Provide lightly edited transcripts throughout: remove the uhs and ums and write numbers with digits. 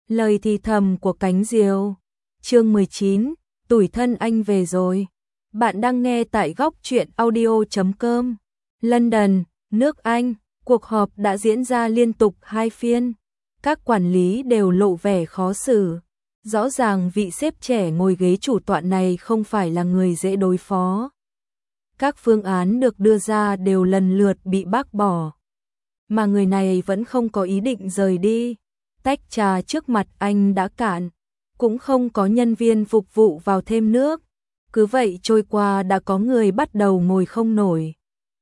Lời thì thầm của cánh diều. Chương 19, tủi thân anh về rồi. Bạn đang nghe tại góc truyện audio.com. London, nước Anh, cuộc họp đã diễn ra liên tục 2 phiên. Các quản lý đều lộ vẻ khó xử. Rõ ràng vị sếp trẻ ngồi ghế chủ tọa này không phải là người dễ đối phó. Các phương án được đưa ra đều lần lượt bị bác bỏ. Mà người này vẫn không có ý định rời đi. Tách trà trước mặt anh đã cạn, cũng không có nhân viên phục vụ vào thêm nước. Cứ vậy trôi qua đã có người bắt đầu ngồi không nổi.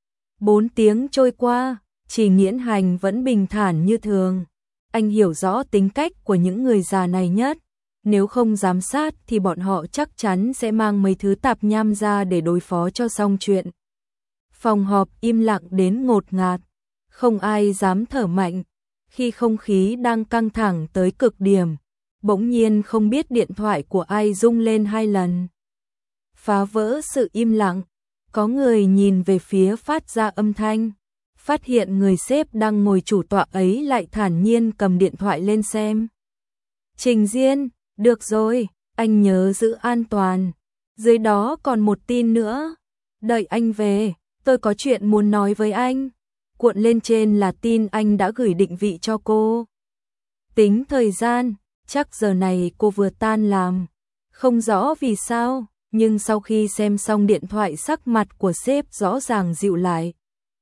4 tiếng trôi qua, Trì Nghiễn Hành vẫn bình thản như thường. Anh hiểu rõ tính cách của những người già này nhất. Nếu không giám sát thì bọn họ chắc chắn sẽ mang mấy thứ tạp nham ra để đối phó cho xong chuyện. Phòng họp im lặng đến ngột ngạt. Không ai dám thở mạnh. Khi không khí đang căng thẳng tới cực điểm, bỗng nhiên không biết điện thoại của ai rung lên 2 lần. Phá vỡ sự im lặng, có người nhìn về phía phát ra âm thanh, phát hiện người sếp đang ngồi chủ tọa ấy lại thản nhiên cầm điện thoại lên xem. Trình Diên, được rồi, anh nhớ giữ an toàn. Dưới đó còn một tin nữa. Đợi anh về, tôi có chuyện muốn nói với anh. Cuộn lên trên là tin anh đã gửi định vị cho cô. Tính thời gian, chắc giờ này cô vừa tan làm. Không rõ vì sao, nhưng sau khi xem xong điện thoại sắc mặt của sếp rõ ràng dịu lại.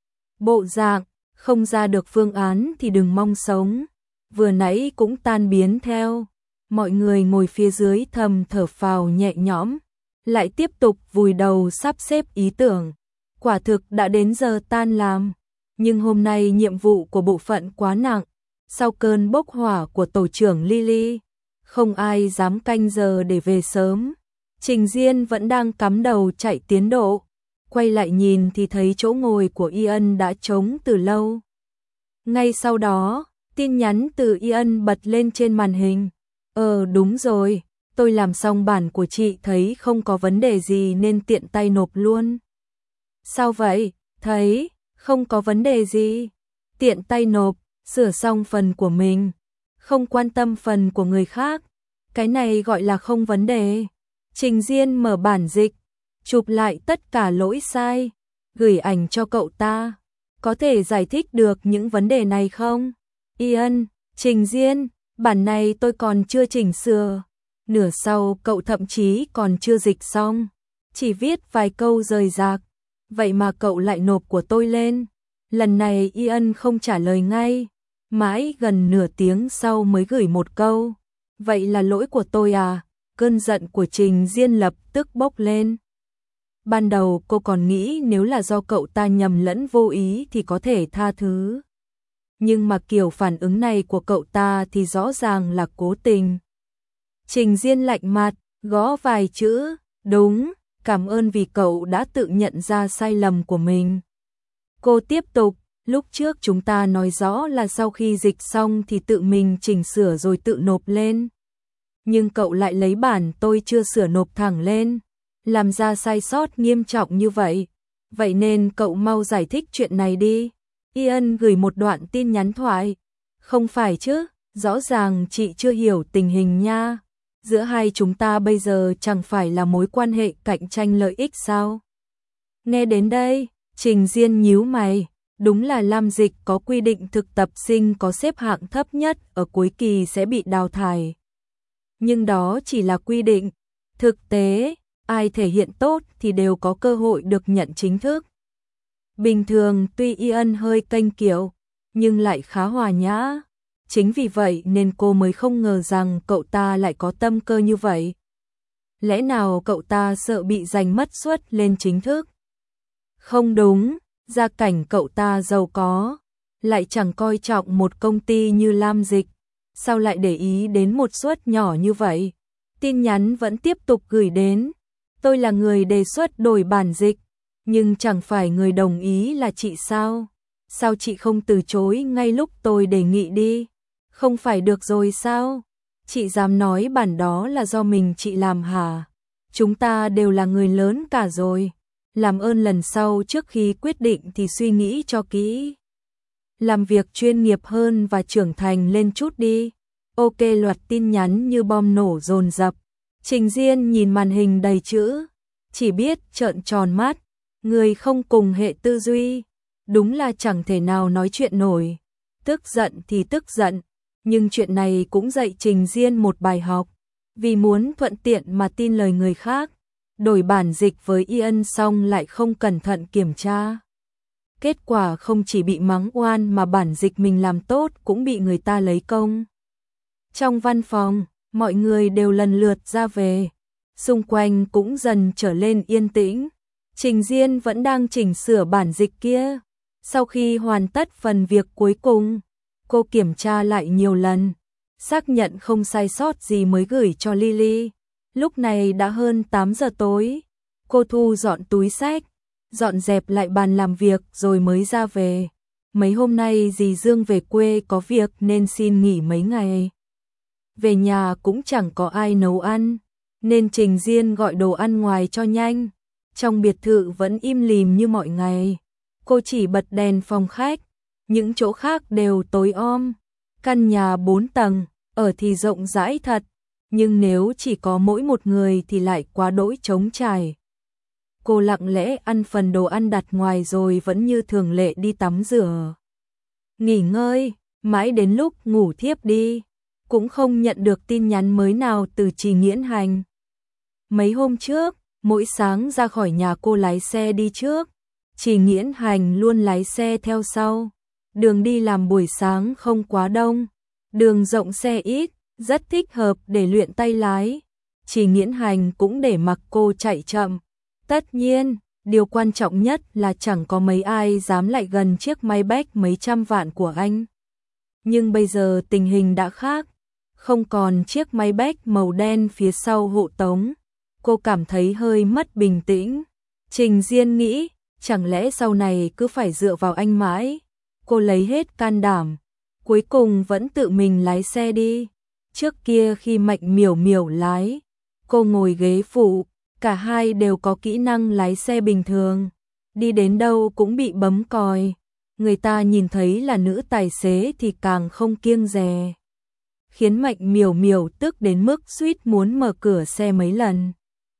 Bộ dạng, không ra được phương án thì đừng mong sống. Vừa nãy cũng tan biến theo. Mọi người ngồi phía dưới thầm thở phào nhẹ nhõm, lại tiếp tục vùi đầu sắp xếp ý tưởng. Quả thực đã đến giờ tan làm. Nhưng hôm nay nhiệm vụ của bộ phận quá nặng, sau cơn bốc hỏa của tổ trưởng Lily, không ai dám canh giờ để về sớm. Trình Diên vẫn đang cắm đầu chạy tiến độ, quay lại nhìn thì thấy chỗ ngồi của Ian đã trống từ lâu. Ngay sau đó, tin nhắn từ Ian bật lên trên màn hình. Đúng rồi, tôi làm xong bản của chị thấy không có vấn đề gì nên tiện tay nộp luôn. Sao vậy? Thấy không có vấn đề gì, tiện tay nộp, sửa xong phần của mình, không quan tâm phần của người khác, cái này gọi là không vấn đề. Trình Diên mở bản dịch, chụp lại tất cả lỗi sai, gửi ảnh cho cậu ta. Có thể giải thích được những vấn đề này không? Ian, Trình Diên, bản này tôi còn chưa chỉnh sửa. Nửa sau cậu thậm chí còn chưa dịch xong, chỉ viết vài câu rời rạc. Vậy mà cậu lại nộp của tôi lên. Lần này Ian không trả lời ngay, mãi gần nửa tiếng sau mới gửi một câu. Vậy là lỗi của tôi à? Cơn giận của Trình Diên lập tức bốc lên. Ban đầu cô còn nghĩ nếu là do cậu ta nhầm lẫn vô ý thì có thể tha thứ. Nhưng mà kiểu phản ứng này của cậu ta thì rõ ràng là cố tình. Trình Diên lạnh mặt, gõ vài chữ, đúng. Cảm ơn vì cậu đã tự nhận ra sai lầm của mình. Cô tiếp tục, lúc trước chúng ta nói rõ là sau khi dịch xong thì tự mình chỉnh sửa rồi tự nộp lên. Nhưng cậu lại lấy bản tôi chưa sửa nộp thẳng lên, làm ra sai sót nghiêm trọng như vậy. Vậy nên cậu mau giải thích chuyện này đi. Ian gửi một đoạn tin nhắn thoại. Không phải chứ, rõ ràng chị chưa hiểu tình hình nha. Giữa hai chúng ta bây giờ chẳng phải là mối quan hệ cạnh tranh lợi ích sao? Nghe đến đây, Trình Diên nhíu mày, đúng là Lam Dịch có quy định thực tập sinh có xếp hạng thấp nhất ở cuối kỳ sẽ bị đào thải. Nhưng đó chỉ là quy định, thực tế, ai thể hiện tốt thì đều có cơ hội được nhận chính thức. Bình thường tuy Ian hơi kênh kiệu, nhưng lại khá hòa nhã. Chính vì vậy nên cô mới không ngờ rằng cậu ta lại có tâm cơ như vậy. Lẽ nào cậu ta sợ bị giành mất suất lên chính thức? Không đúng, gia cảnh cậu ta giàu có, lại chẳng coi trọng một công ty như Lam Dịch. Sao lại để ý đến một suất nhỏ như vậy? Tin nhắn vẫn tiếp tục gửi đến. Tôi là người đề xuất đổi bản dịch, nhưng chẳng phải người đồng ý là chị sao? Sao chị không từ chối ngay lúc tôi đề nghị đi? Không phải được rồi sao? Chị dám nói bản đó là do mình chị làm hả? Chúng ta đều là người lớn cả rồi. Làm ơn lần sau trước khi quyết định thì suy nghĩ cho kỹ. Làm việc chuyên nghiệp hơn và trưởng thành lên chút đi. Ok, loạt tin nhắn như bom nổ dồn dập. Trình Diên nhìn màn hình đầy chữ, chỉ biết trợn tròn mắt, người không cùng hệ tư duy, đúng là chẳng thể nào nói chuyện nổi. Tức giận thì tức giận, nhưng chuyện này cũng dạy Trình Diên một bài học, vì muốn thuận tiện mà tin lời người khác, đổi bản dịch với Ian xong lại không cẩn thận kiểm tra. Kết quả không chỉ bị mắng oan mà bản dịch mình làm tốt cũng bị người ta lấy công. Trong văn phòng, mọi người đều lần lượt ra về, xung quanh cũng dần trở lên yên tĩnh. Trình Diên vẫn đang chỉnh sửa bản dịch kia. Sau khi hoàn tất phần việc cuối cùng, cô kiểm tra lại nhiều lần, xác nhận không sai sót gì mới gửi cho Lily. Lúc này đã hơn 8 giờ tối, cô thu dọn túi xách, dọn dẹp lại bàn làm việc rồi mới ra về. Mấy hôm nay dì Dương về quê có việc nên xin nghỉ mấy ngày. Về nhà cũng chẳng có ai nấu ăn, nên Trình Diên gọi đồ ăn ngoài cho nhanh. Trong biệt thự vẫn im lìm như mọi ngày. Cô chỉ bật đèn phòng khách, những chỗ khác đều tối om. Căn nhà 4 tầng, ở thì rộng rãi thật, nhưng nếu chỉ có mỗi một người thì lại quá đỗi trống trải. Cô lặng lẽ ăn phần đồ ăn đặt ngoài rồi vẫn như thường lệ đi tắm rửa. Nghỉ ngơi, mãi đến lúc ngủ thiếp đi, cũng không nhận được tin nhắn mới nào từ Trì Nghiễn Hành. Mấy hôm trước, mỗi sáng ra khỏi nhà cô lái xe đi trước, Trì Nghiễn Hành luôn lái xe theo sau. Đường đi làm buổi sáng không quá đông, đường rộng xe ít, rất thích hợp để luyện tay lái. Trì Nghiễn Hành cũng để mặc cô chạy chậm. Tất nhiên, điều quan trọng nhất là chẳng có mấy ai dám lại gần chiếc Maybach mấy trăm vạn của anh. Nhưng bây giờ tình hình đã khác, không còn chiếc Maybach màu đen phía sau hộ tống. Cô cảm thấy hơi mất bình tĩnh. Trình Diên nghĩ, chẳng lẽ sau này cứ phải dựa vào anh mãi? Cô lấy hết can đảm, cuối cùng vẫn tự mình lái xe đi. Trước kia khi Mạnh Miểu Miểu lái, cô ngồi ghế phụ, cả hai đều có kỹ năng lái xe bình thường. Đi đến đâu cũng bị bấm còi. Người ta nhìn thấy là nữ tài xế thì càng không kiêng dè, khiến Mạnh Miểu Miểu tức đến mức suýt muốn mở cửa xe mấy lần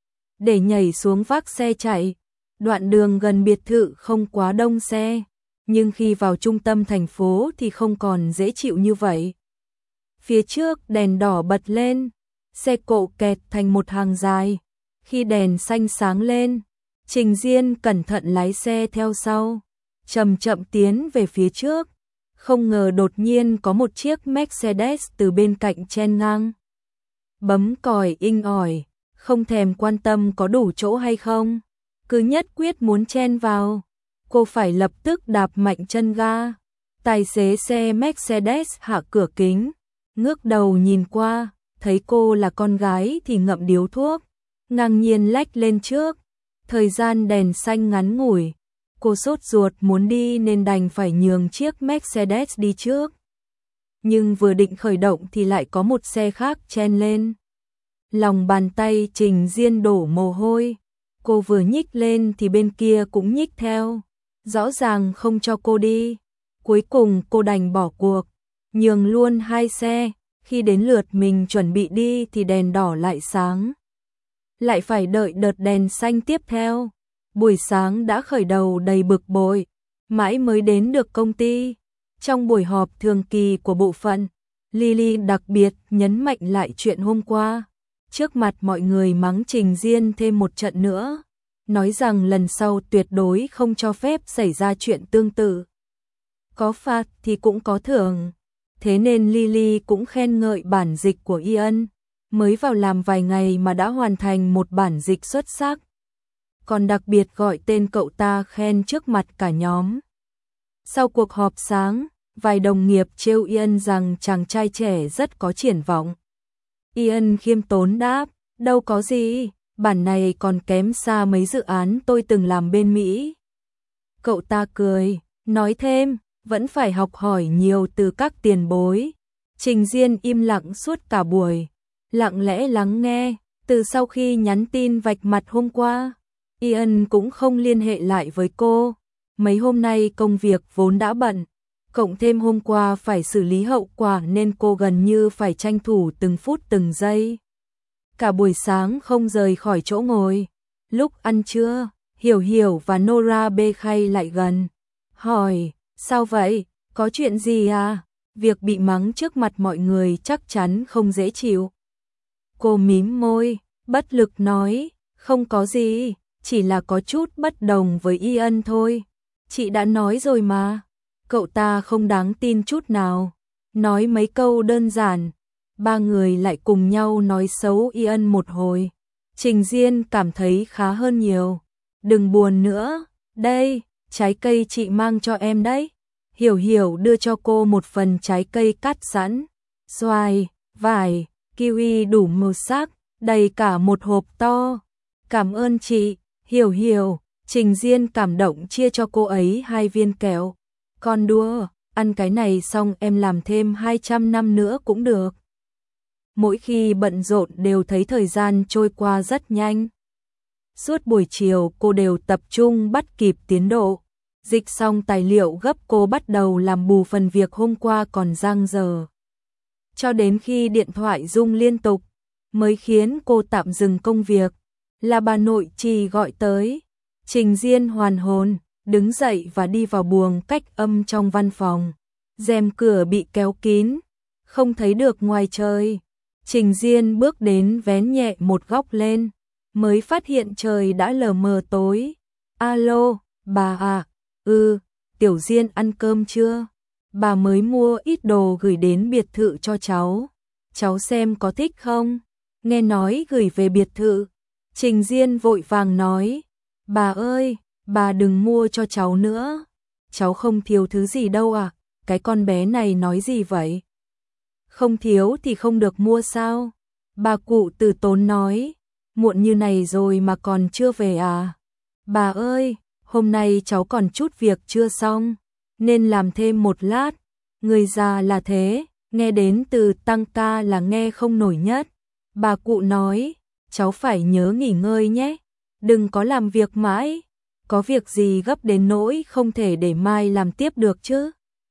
để nhảy xuống vác xe chạy. Đoạn đường gần biệt thự không quá đông xe, nhưng khi vào trung tâm thành phố thì không còn dễ chịu như vậy. Phía trước đèn đỏ bật lên, xe cộ kẹt thành một hàng dài. Khi đèn xanh sáng lên, Trình Diên cẩn thận lái xe theo sau, chậm chậm tiến về phía trước. Không ngờ đột nhiên có một chiếc Mercedes từ bên cạnh chen ngang. Bấm còi inh ỏi, không thèm quan tâm có đủ chỗ hay không, cứ nhất quyết muốn chen vào. Cô phải lập tức đạp mạnh chân ga. Tài xế xe Mercedes hạ cửa kính, ngước đầu nhìn qua, thấy cô là con gái thì ngậm điếu thuốc, ngang nhiên lách lên trước. Thời gian đèn xanh ngắn ngủi, cô sốt ruột muốn đi nên đành phải nhường chiếc Mercedes đi trước. Nhưng vừa định khởi động thì lại có một xe khác chen lên. Lòng bàn tay Trình Diên đổ mồ hôi. Cô vừa nhích lên thì bên kia cũng nhích theo, rõ ràng không cho cô đi. Cuối cùng cô đành bỏ cuộc, nhường luôn hai xe. Khi đến lượt mình chuẩn bị đi thì đèn đỏ lại sáng, lại phải đợi đợt đèn xanh tiếp theo. Buổi sáng đã khởi đầu đầy bực bội, mãi mới đến được công ty. Trong buổi họp thường kỳ của bộ phận, Lily đặc biệt nhấn mạnh lại chuyện hôm qua. Trước mặt mọi người mắng Trình Diên thêm một trận nữa, nói rằng lần sau tuyệt đối không cho phép xảy ra chuyện tương tự. Có phạt thì cũng có thưởng. Thế nên Lily cũng khen ngợi bản dịch của Ian, mới vào làm vài ngày mà đã hoàn thành một bản dịch xuất sắc. Còn đặc biệt gọi tên cậu ta khen trước mặt cả nhóm. Sau cuộc họp sáng, vài đồng nghiệp trêu Ian rằng chàng trai trẻ rất có triển vọng. Ian khiêm tốn đáp, đâu có gì, bản này còn kém xa mấy dự án tôi từng làm bên Mỹ. Cậu ta cười, nói thêm, vẫn phải học hỏi nhiều từ các tiền bối. Trình Diên im lặng suốt cả buổi, lặng lẽ lắng nghe. Từ sau khi nhắn tin vạch mặt hôm qua, Ian cũng không liên hệ lại với cô. Mấy hôm nay công việc vốn đã bận, Cộng thêm hôm qua phải xử lý hậu quả nên cô gần như phải tranh thủ từng phút từng giây. Cả buổi sáng không rời khỏi chỗ ngồi. Lúc ăn trưa, Hiểu Hiểu và Nora bê khay lại gần. Hỏi, sao vậy? Có chuyện gì à? Việc bị mắng trước mặt mọi người chắc chắn không dễ chịu. Cô mím môi, bất lực nói, không có gì, chỉ là có chút bất đồng với Ian thôi. Chị đã nói rồi mà, cậu ta không đáng tin chút nào. Nói mấy câu đơn giản, ba người lại cùng nhau nói xấu Ian một hồi. Trình Diên cảm thấy khá hơn nhiều. Đừng buồn nữa, đây, trái cây chị mang cho em đấy. Hiểu Hiểu đưa cho cô một phần trái cây cắt sẵn, xoài, vải, kiwi đủ màu sắc, đầy cả một hộp to. Cảm ơn chị, Hiểu Hiểu. Trình Diên cảm động chia cho cô ấy 2 viên kẹo. Con đùa, ăn cái này xong em làm thêm 200 năm nữa cũng được. Mỗi khi bận rộn đều thấy thời gian trôi qua rất nhanh. Suốt buổi chiều cô đều tập trung bắt kịp tiến độ. Dịch xong tài liệu gấp cô bắt đầu làm bù phần việc hôm qua còn dang dở. Cho đến khi điện thoại rung liên tục, mới khiến cô tạm dừng công việc. Là bà nội trì gọi tới. Trình Diên hoàn hồn, đứng dậy và đi vào buồng cách âm trong văn phòng. Rèm cửa bị kéo kín, không thấy được ngoài trời. Trình Diên bước đến vén nhẹ một góc lên, mới phát hiện trời đã lờ mờ tối. Alo, bà à, Tiểu Diên ăn cơm chưa? Bà mới mua ít đồ gửi đến biệt thự cho cháu. Cháu xem có thích không? Nghe nói gửi về biệt thự. Trình Diên vội vàng nói, bà ơi, bà đừng mua cho cháu nữa. Cháu không thiếu thứ gì đâu à, cái con bé này nói gì vậy? Không thiếu thì không được mua sao? Bà cụ từ tốn nói, muộn như này rồi mà còn chưa về à? Bà ơi, hôm nay cháu còn chút việc chưa xong, nên làm thêm một lát. Người già là thế, nghe đến từ tăng ca là nghe không nổi nhất. Bà cụ nói, cháu phải nhớ nghỉ ngơi nhé, đừng có làm việc mãi. Có việc gì gấp đến nỗi không thể để mai làm tiếp được chứ?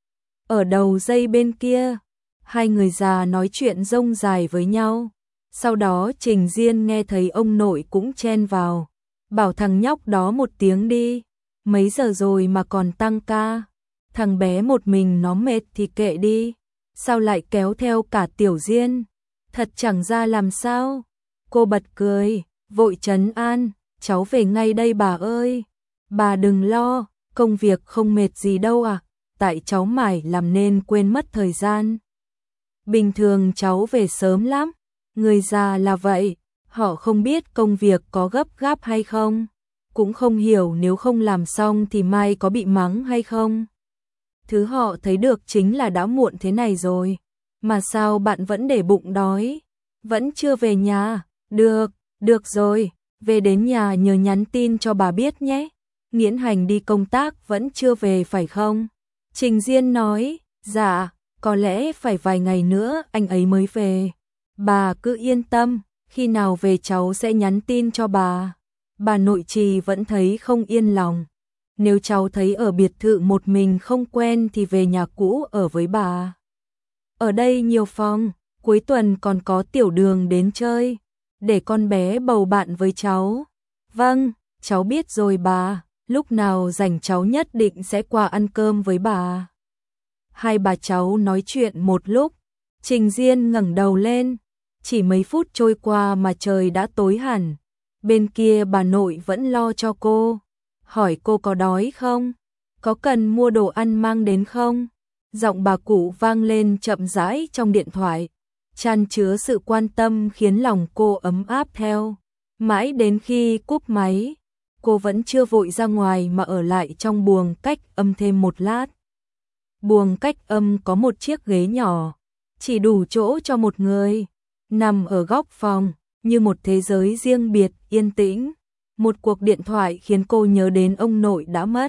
Ở đầu dây bên kia, hai người già nói chuyện rông dài với nhau. Sau đó Trình Diên nghe thấy ông nội cũng chen vào, bảo thằng nhóc đó một tiếng đi, mấy giờ rồi mà còn tăng ca. Thằng bé một mình nó mệt thì kệ đi, sao lại kéo theo cả Tiểu Diên? Thật chẳng ra làm sao. Cô bật cười, vội trấn an, cháu về ngay đây bà ơi. Bà đừng lo, công việc không mệt gì đâu à, tại cháu mải làm nên quên mất thời gian. Bình thường cháu về sớm lắm, người già là vậy, họ không biết công việc có gấp gáp hay không, cũng không hiểu nếu không làm xong thì mai có bị mắng hay không. Thứ họ thấy được chính là đã muộn thế này rồi, mà sao bạn vẫn để bụng đói, vẫn chưa về nhà. Được rồi, về đến nhà nhớ nhắn tin cho bà biết nhé. Nghiễn Hành đi công tác vẫn chưa về phải không? Trình Diên nói, dạ, có lẽ phải vài ngày nữa anh ấy mới về. Bà cứ yên tâm, khi nào về cháu sẽ nhắn tin cho bà. Bà nội trì vẫn thấy không yên lòng. Nếu cháu thấy ở biệt thự một mình không quen thì về nhà cũ ở với bà. Ở đây nhiều phòng, cuối tuần còn có Tiểu Đường đến chơi, để con bé bầu bạn với cháu. Vâng, cháu biết rồi bà, lúc nào rảnh cháu nhất định sẽ qua ăn cơm với bà. Hai bà cháu nói chuyện một lúc, Trình Diên ngẩng đầu lên, chỉ mấy phút trôi qua mà trời đã tối hẳn. Bên kia bà nội vẫn lo cho cô, hỏi cô có đói không, có cần mua đồ ăn mang đến không. Giọng bà cụ vang lên chậm rãi trong điện thoại, chan chứa sự quan tâm khiến lòng cô ấm áp theo. Mãi đến khi cúp máy, cô vẫn chưa vội ra ngoài mà ở lại trong buồng cách âm thêm một lát. Buồng cách âm có một chiếc ghế nhỏ, chỉ đủ chỗ cho một người, nằm ở góc phòng, như một thế giới riêng biệt, yên tĩnh. Một cuộc điện thoại khiến cô nhớ đến ông nội đã mất.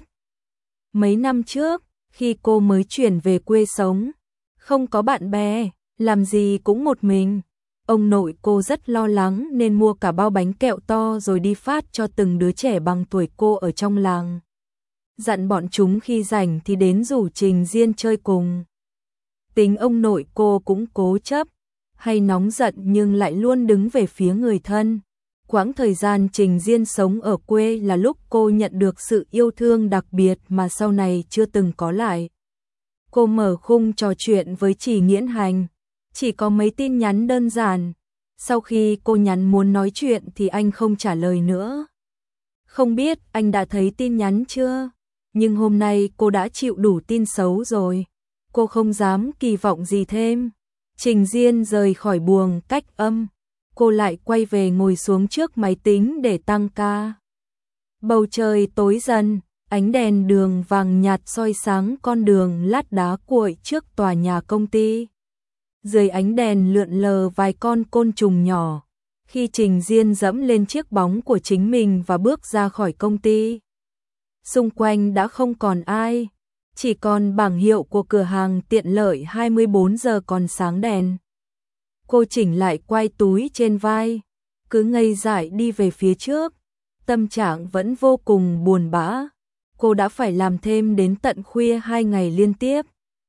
Mấy năm trước, khi cô mới chuyển về quê sống, không có bạn bè, làm gì cũng một mình. Ông nội cô rất lo lắng nên mua cả bao bánh kẹo to rồi đi phát cho từng đứa trẻ bằng tuổi cô ở trong làng. dặn bọn chúng khi rảnh thì đến rủ Trình Diên chơi cùng. Tính ông nội cô cũng cố chấp, hay nóng giận nhưng lại luôn đứng về phía người thân. Quãng thời gian Trình Diên sống ở quê là lúc cô nhận được sự yêu thương đặc biệt mà sau này chưa từng có lại. Cô mở khung trò chuyện với Trì Nghiễn Hành, chỉ có mấy tin nhắn đơn giản. Sau khi cô nhắn muốn nói chuyện thì anh không trả lời nữa. Không biết anh đã thấy tin nhắn chưa? Nhưng hôm nay cô đã chịu đủ tin xấu rồi. Cô không dám kỳ vọng gì thêm. Trình Diên rời khỏi buồng cách âm. Cô lại quay về ngồi xuống trước máy tính để tăng ca. Bầu trời tối dần, ánh đèn đường vàng nhạt soi sáng con đường lát đá cuội trước tòa nhà công ty. Dưới ánh đèn lượn lờ vài con côn trùng nhỏ. Khi Trình Diên dẫm lên chiếc bóng của chính mình và bước ra khỏi công ty, xung quanh đã không còn ai, chỉ còn bảng hiệu của cửa hàng tiện lợi 24 giờ còn sáng đèn. Cô chỉnh lại quai túi trên vai, cứ ngây dại đi về phía trước, tâm trạng vẫn vô cùng buồn bã. Cô đã phải làm thêm đến tận khuya 2 ngày liên tiếp.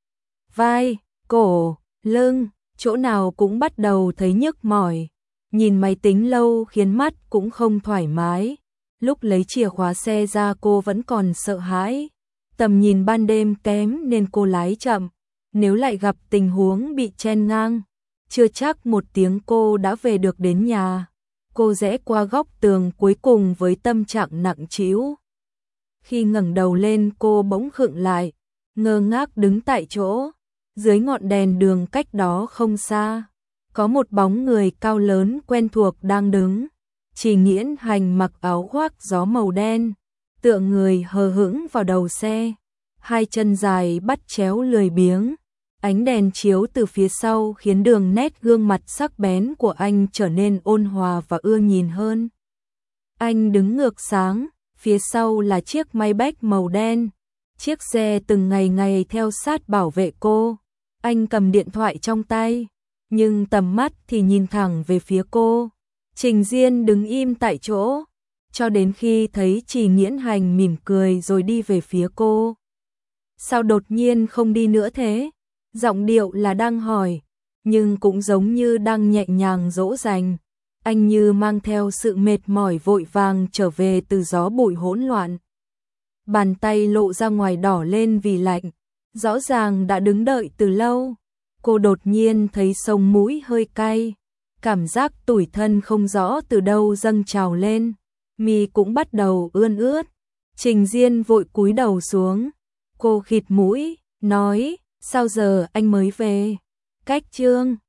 Vai, cổ, lưng, chỗ nào cũng bắt đầu thấy nhức mỏi. Nhìn máy tính lâu khiến mắt cũng không thoải mái. Lúc lấy chìa khóa xe ra cô vẫn còn sợ hãi. Tầm nhìn ban đêm kém nên cô lái chậm. Nếu lại gặp tình huống bị chen ngang, chưa chắc một tiếng cô đã về được đến nhà. Cô rẽ qua góc tường cuối cùng với tâm trạng nặng trĩu. Khi ngẩng đầu lên cô bỗng khựng lại, ngơ ngác đứng tại chỗ. Dưới ngọn đèn đường cách đó không xa, có một bóng người cao lớn quen thuộc đang đứng. Trì Nghiễn Hành mặc áo khoác gió màu đen, tựa người hờ hững vào đầu xe, hai chân dài bắt chéo lười biếng. Ánh đèn chiếu từ phía sau khiến đường nét gương mặt sắc bén của anh trở nên ôn hòa và ưa nhìn hơn. Anh đứng ngược sáng, phía sau là chiếc Maybach màu đen, chiếc xe từng ngày ngày theo sát bảo vệ cô. Anh cầm điện thoại trong tay, nhưng tầm mắt thì nhìn thẳng về phía cô. Trình Diên đứng im tại chỗ, cho đến khi thấy Trì Nghiễn Hành mỉm cười rồi đi về phía cô. Sao đột nhiên không đi nữa thế? Giọng điệu là đang hỏi, nhưng cũng giống như đang nhẹ nhàng dỗ dành. Anh như mang theo sự mệt mỏi vội vàng trở về từ gió bụi hỗn loạn. Bàn tay lộ ra ngoài đỏ lên vì lạnh, rõ ràng đã đứng đợi từ lâu. Cô đột nhiên thấy sống mũi hơi cay, cảm giác tủi thân không rõ từ đâu dâng trào lên, mi cũng bắt đầu ươn ướt. Trình Diên vội cúi đầu xuống, cô khịt mũi, nói, sao giờ anh mới về? Cách Trương